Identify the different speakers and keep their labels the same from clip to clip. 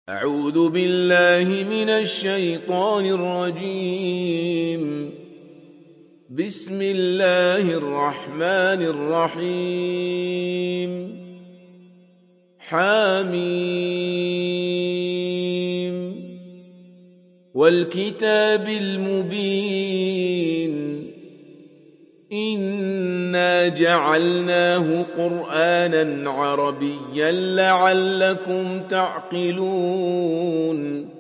Speaker 1: أعوذ بالله من الشيطان الرجيم. بسم الله الرحمن الرحيم. حميم والكتاب المبين إنا جعلناه قرآنا عربيا لعلكم تعقلون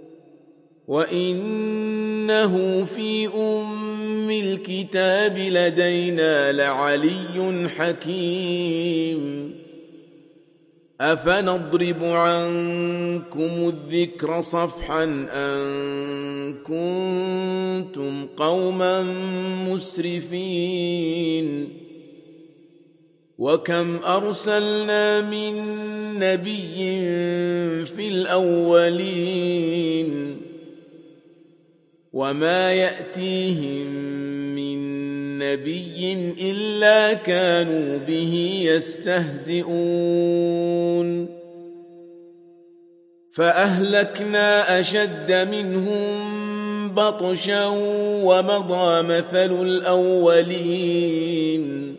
Speaker 1: وإنه في أم الكتاب لدينا لعلي حكيم أفنضرب عنكم الذكر صفحا أن كنتم قوما مسرفين وكم أرسلنا من نبي في الأولين وما يأتيهم من نبي إلا كانوا به يستهزئون فأهلكنا أشد منهم بطشا ومضى مثل الأولين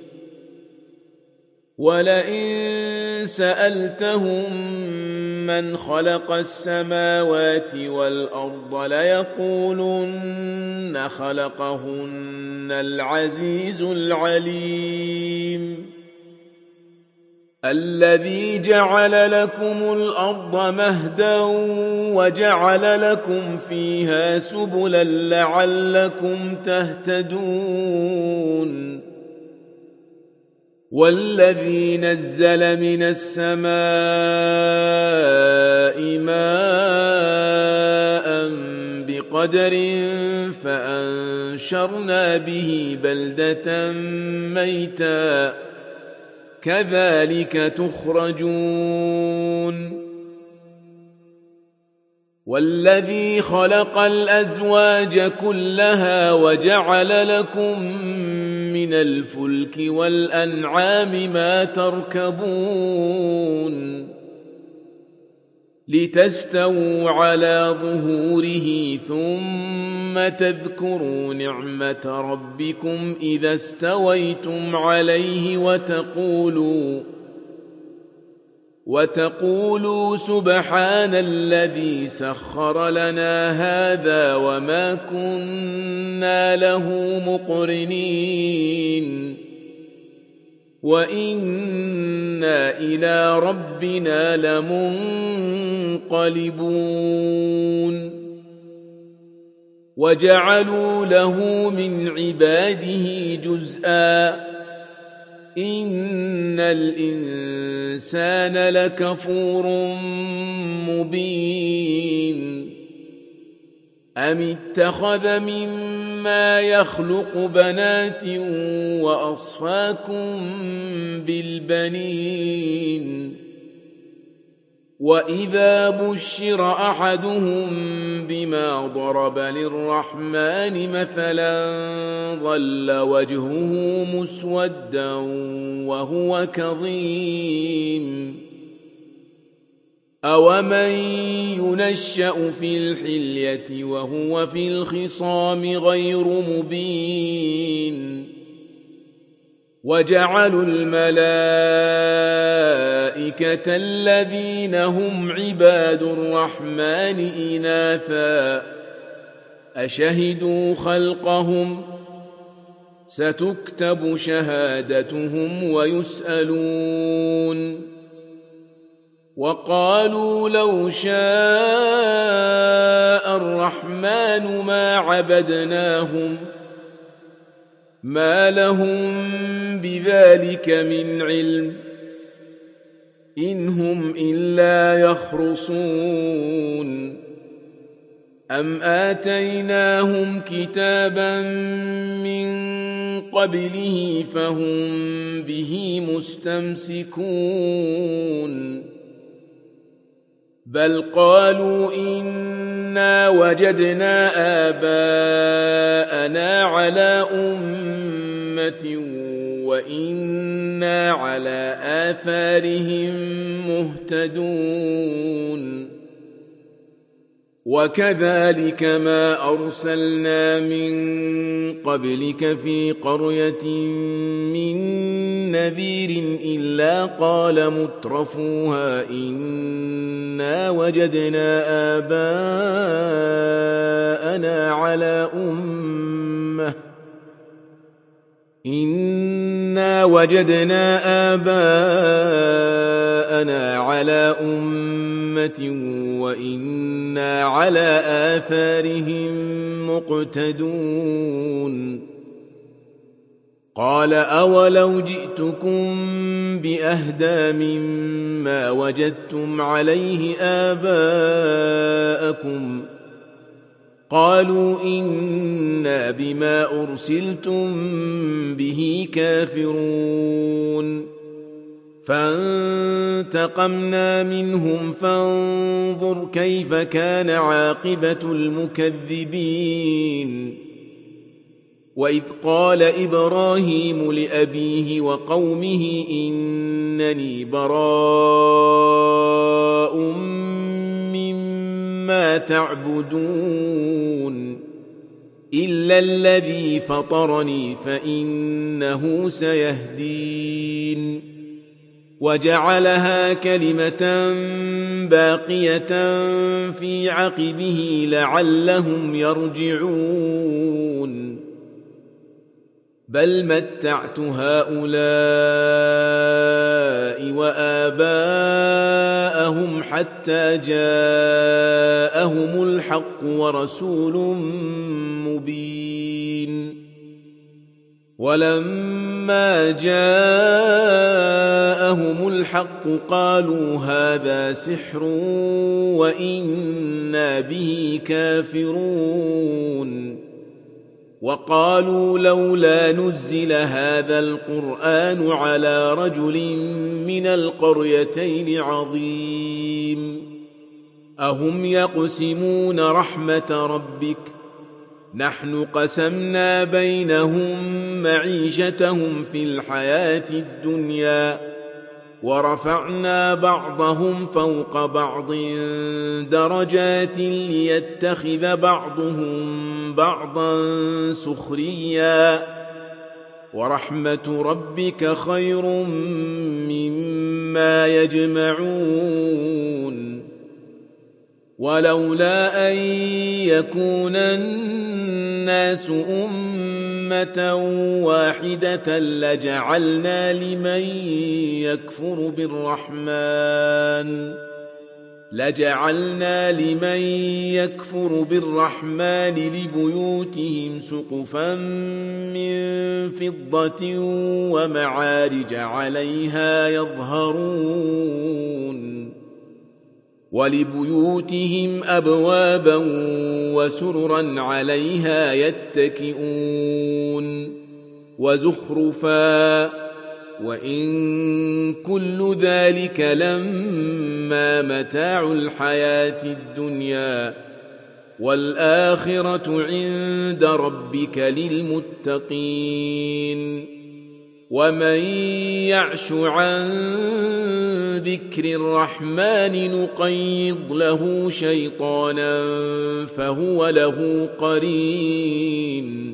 Speaker 1: ولئن سألتهم من خلق السماوات والأرض ليقولن خلقهن العزيز العليم الذي جعل لكم الأرض مهدا وجعل لكم فيها سبلا لعلكم تهتدون والذي نزل من السماء ماء بقدر فأنشرنا به بلدة ميتا كذلك تخرجون والذي خلق الأزواج كلها وجعل لكم من الفلك والأنعام ما تركبون لتستووا على ظهوره ثم تذكروا نعمة ربكم إذا استويتم عليه وتقولوا سبحان الذي سخر لنا هذا وما كنا له مقرنين وإنا إلى ربنا لمنقلبون وجعلوا له من عباده جزءا إن الإنسان لكفور مبين أم اتخذ مما يخلق بنات وأصفاكم بالبنين وإذا بشر أحدهم بما ضرب للرحمن مثلا ظل وجهه مسودا وهو كظيم أومن ينشأ في الحلية وهو في الخصام غير مبين وجعلوا الملائكة الذين هم عباد الرحمن إناثا أشهدوا خلقهم ستكتب شهادتهم ويسألون وقالوا لو شاء الرحمن ما عبدناهم ما لهم بذلك من علم إن هم إلا يخرصون أم آتيناهم كتابا من قبله فهم به مستمسكون بل قالوا إنا وجدنا آباءنا على أمة وإنا على آثارهم مهتدون وكذلك ما أرسلنا من قبلك في قرية من نذير إلا قال مترفوها إنا وجدنا آباءنا على أمة وإنا على آثارهم مقتدون قال أولو جئتكم بأهدى مما وجدتم عليه آباءكم قالوا إنا بما أرسلتم به كافرون فانتقمنا منهم فانظر كيف كان عاقبة المكذبين وإذ قال إبراهيم لأبيه وقومه إنني براء مما تعبدون إلا الذي فطرني فإنه سيهدين وجعلها كلمة باقية في عقبه لعلهم يرجعون بل متعت هؤلاء وآباءهم حتى جاءهم الحق ورسول مبين ولما جاءهم الحق قالوا هذا سحر وإنا به كافرون وقالوا لولا نزل هذا القرآن على رجل من القريتين عظيم أهم يقسمون رحمة ربك نحن قسمنا بينهم معيشتهم في الحياة الدنيا ورفعنا بعضهم فوق بعض درجات ليتخذ بعضهم بعضا سخريا ورحمة ربك خير مما يجمعون ولولا أن يكون الناس أمة واحدة لجعلنا لمن يكفر بالرحمن لبيوتهم سقفا من فضة ومعارج عليها يظهرون ولبيوتهم أبوابا وسررا عليها يتكئون وزخرفا وإن كل ذلك لما متاع الحياة الدنيا والآخرة عند ربك للمتقين ومن يعش عن ذكر الرحمن نقيض له شيطانا فهو له قرين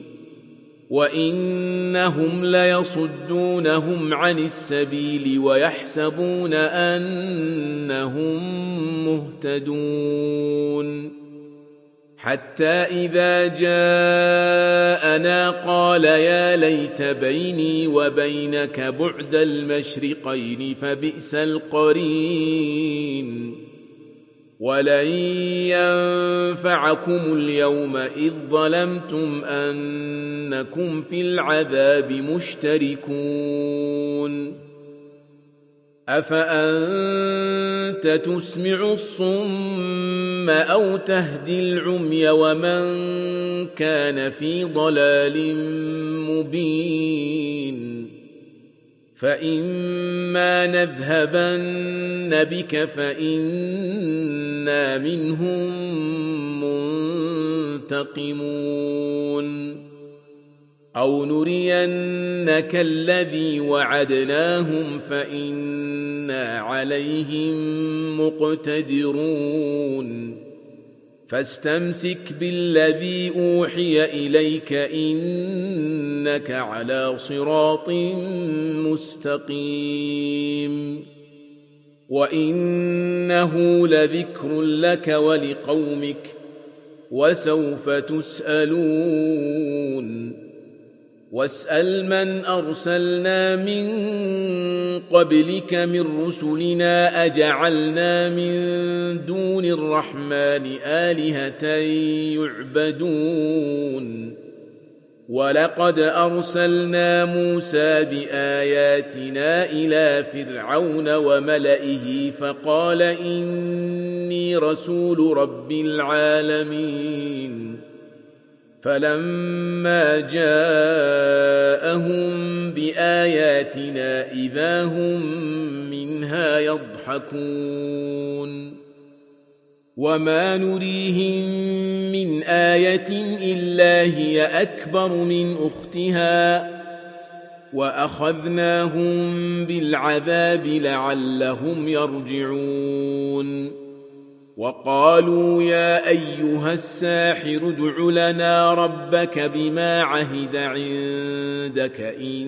Speaker 1: وإنهم ليصدونهم عن السبيل ويحسبون أنهم مهتدون حتى إذا جاءنا قال يا ليت بيني وبينك بعد المشرقين فبئس القرين ولن ينفعكم اليوم إذ ظلمتم أنكم في العذاب مشتركون أفأنت تسمع الصم أو تهدي العمي ومن كان في ضلال مبين فإما نذهبن بك فإنا منهم منتقمون أو نرينك الذي وعدناهم فإنا عليهم مقتدرون فاستمسك بالذي أوحي إليك إنك على صراط مستقيم وإنه لذكر لك ولقومك وسوف تسألون واسأل من أرسلنا من قبلك من رسلنا أجعلنا من دون الرحمن آلهة يعبدون ولقد أرسلنا موسى بآياتنا إلى فرعون وملئه فقال إني رسول رب العالمين فلما جاءهم بآياتنا إذا هم منها يضحكون وما نريهم من آية إلا هي أكبر من أختها وأخذناهم بالعذاب لعلهم يرجعون وقالوا يا أيها الساحر ادع لنا ربك بما عهد عندك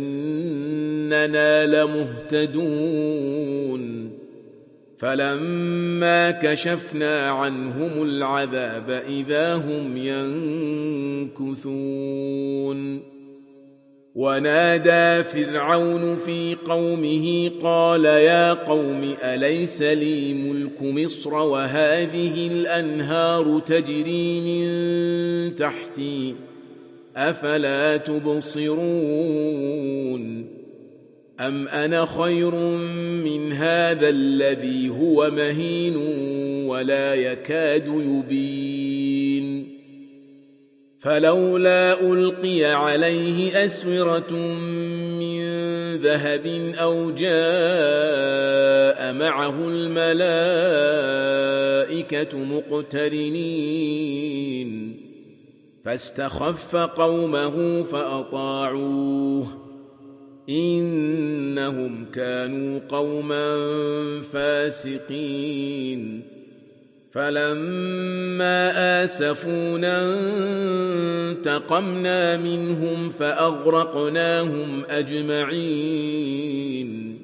Speaker 1: إننا لمهتدون فلما كشفنا عنهم العذاب إذا هم ينكثون ونادى فرعون في قومه قال يا قوم أليس لي ملك مصر وهذه الأنهار تجري من تحتي أفلا تبصرون أم أنا خير من هذا الذي هو مهين ولا يكاد يبين فلولا ألقي عليه أسورة من ذهب أو جاء معه الملائكة مقترنين فاستخف قومه فأطاعوه إنهم كانوا قوما فاسقين فلما آسفونا انتقمنا منهم فأغرقناهم أجمعين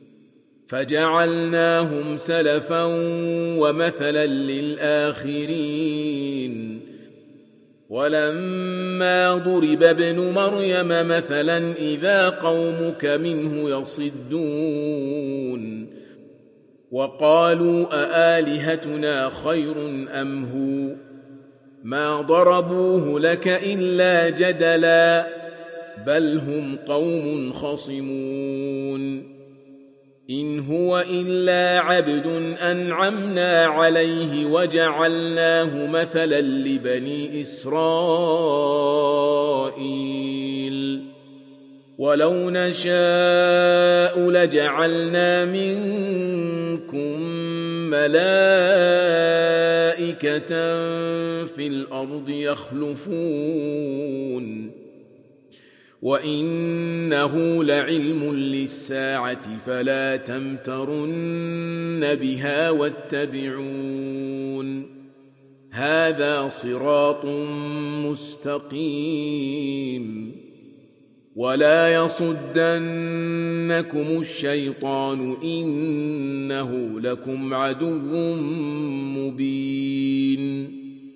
Speaker 1: فجعلناهم سلفا ومثلا للآخرين ولما ضرب ابن مريم مثلا إذا قومك منه يصدون وقالوا أآلهتنا خير أم هو ما ضربوه لك إلا جدلا بل هم قوم خصمون إن هو إلا عبد أنعمنا عليه وجعلناه مثلا لبني إسرائيل ولو نشاء لجعلنا منكم ملائكة في الأرض يخلفون وإنه لعلم للساعة فلا تمترن بها واتبعون هذا صراط مستقيم ولا يصدنكم الشيطان إنه لكم عدو مبين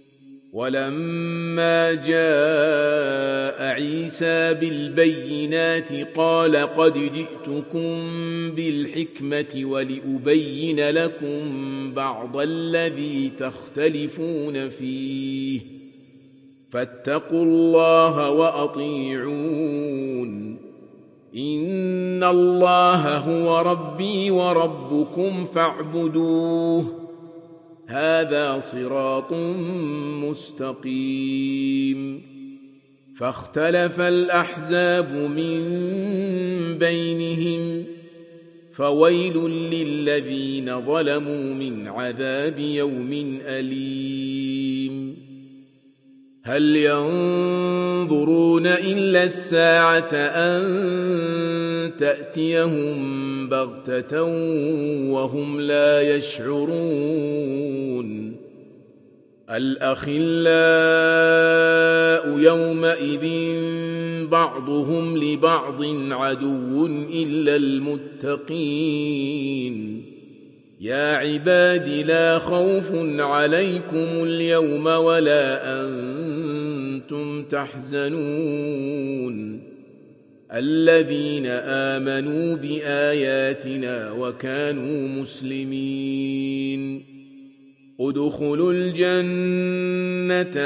Speaker 1: ولما جاء عيسى بالبينات قال قد جئتكم بالحكمة ولأبين لكم بعض الذي تختلفون فيه فاتقوا الله وأطيعون إن الله هو ربي وربكم فاعبدوه هذا صراط مستقيم فاختلف الأحزاب من بينهم فويل للذين ظلموا من عذاب يوم أليم هل ينظرون إلا الساعة أن تأتيهم بغتة وهم لا يشعرون الأخلاء يومئذ بعضهم لبعض عدو إلا المتقين يا عباد لا خوف عليكم اليوم ولا أنتم تحزنون الذين آمنوا بآياتنا وكانوا مسلمين ادخلوا الجنة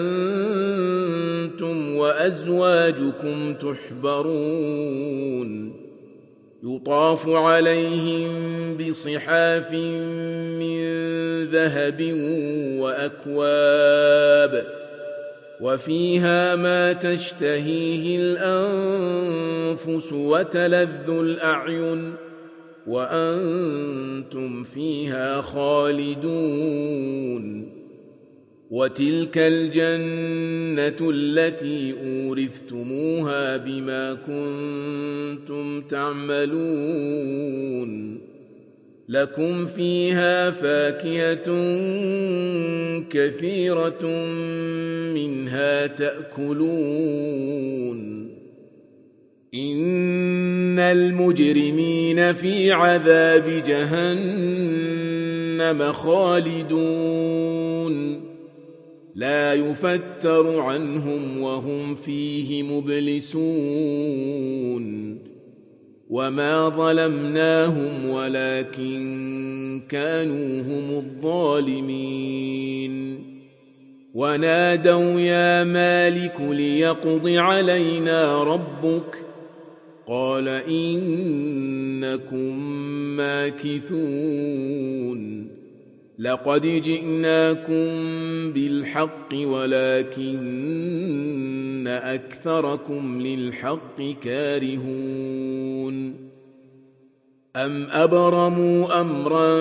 Speaker 1: أنتم وأزواجكم تحبرون يطاف عليهم بصحاف من ذهب وأكواب وفيها ما تشتهيه الأنفس وتلذ الأعين وأنتم فيها خالدون وتلك الجنة التي أورثتموها بما كنتم تعملون لكم فيها فاكهة كثيرة منها تأكلون إن المجرمين في عذاب جهنم خالدون لا يفتر عنهم وهم فيه مبلسون وما ظلمناهم ولكن كانوا هم الظالمين ونادوا يا مالك ليقض علينا ربك قال إنكم ماكثون لقد جئناكم بالحق ولكن أكثركم للحق كارهون أم أبرموا أمرا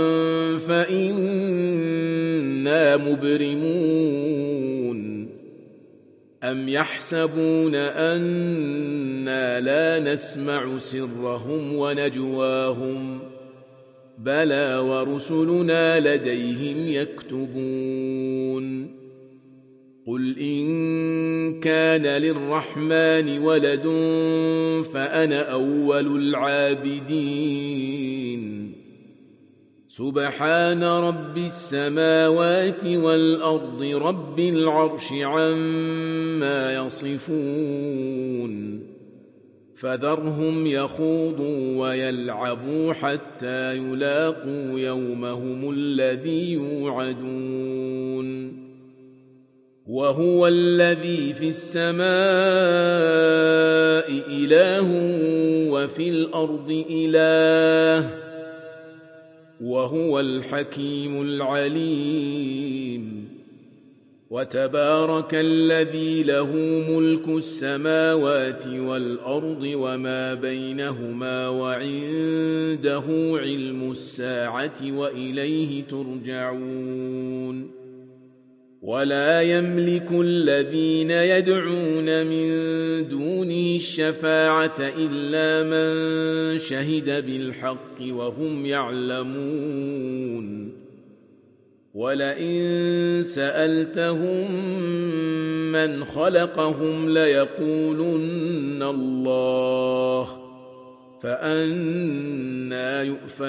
Speaker 1: فإنا مبرمون أم يحسبون أنا لا نسمع سرهم ونجواهم بلى ورسلنا لديهم يكتبون قل إن كان للرحمن ولد فأنا أول العابدين سبحان رب السماوات والأرض رب العرش عما يصفون فذرهم يخوضوا ويلعبوا حتى يلاقوا يومهم الذي يوعدون وهو الذي في السماء إله وفي الأرض إله وهو الحكيم العليم وتبارك الذي له ملك السماوات والأرض وما بينهما وعنده علم الساعة وإليه ترجعون ولا يملك الذين يدعون من دونه الشفاعة إلا من شهد بالحق وهم يعلمون ولئن سألتهم من خلقهم ليقولن الله فأنى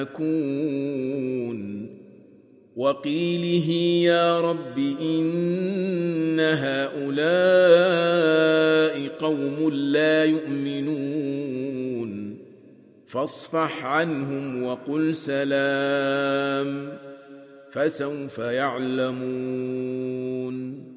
Speaker 1: يؤفكون وقيله يا رب إن هؤلاء قوم لا يؤمنون فاصفح عنهم وقل سلام فسوف يعلمون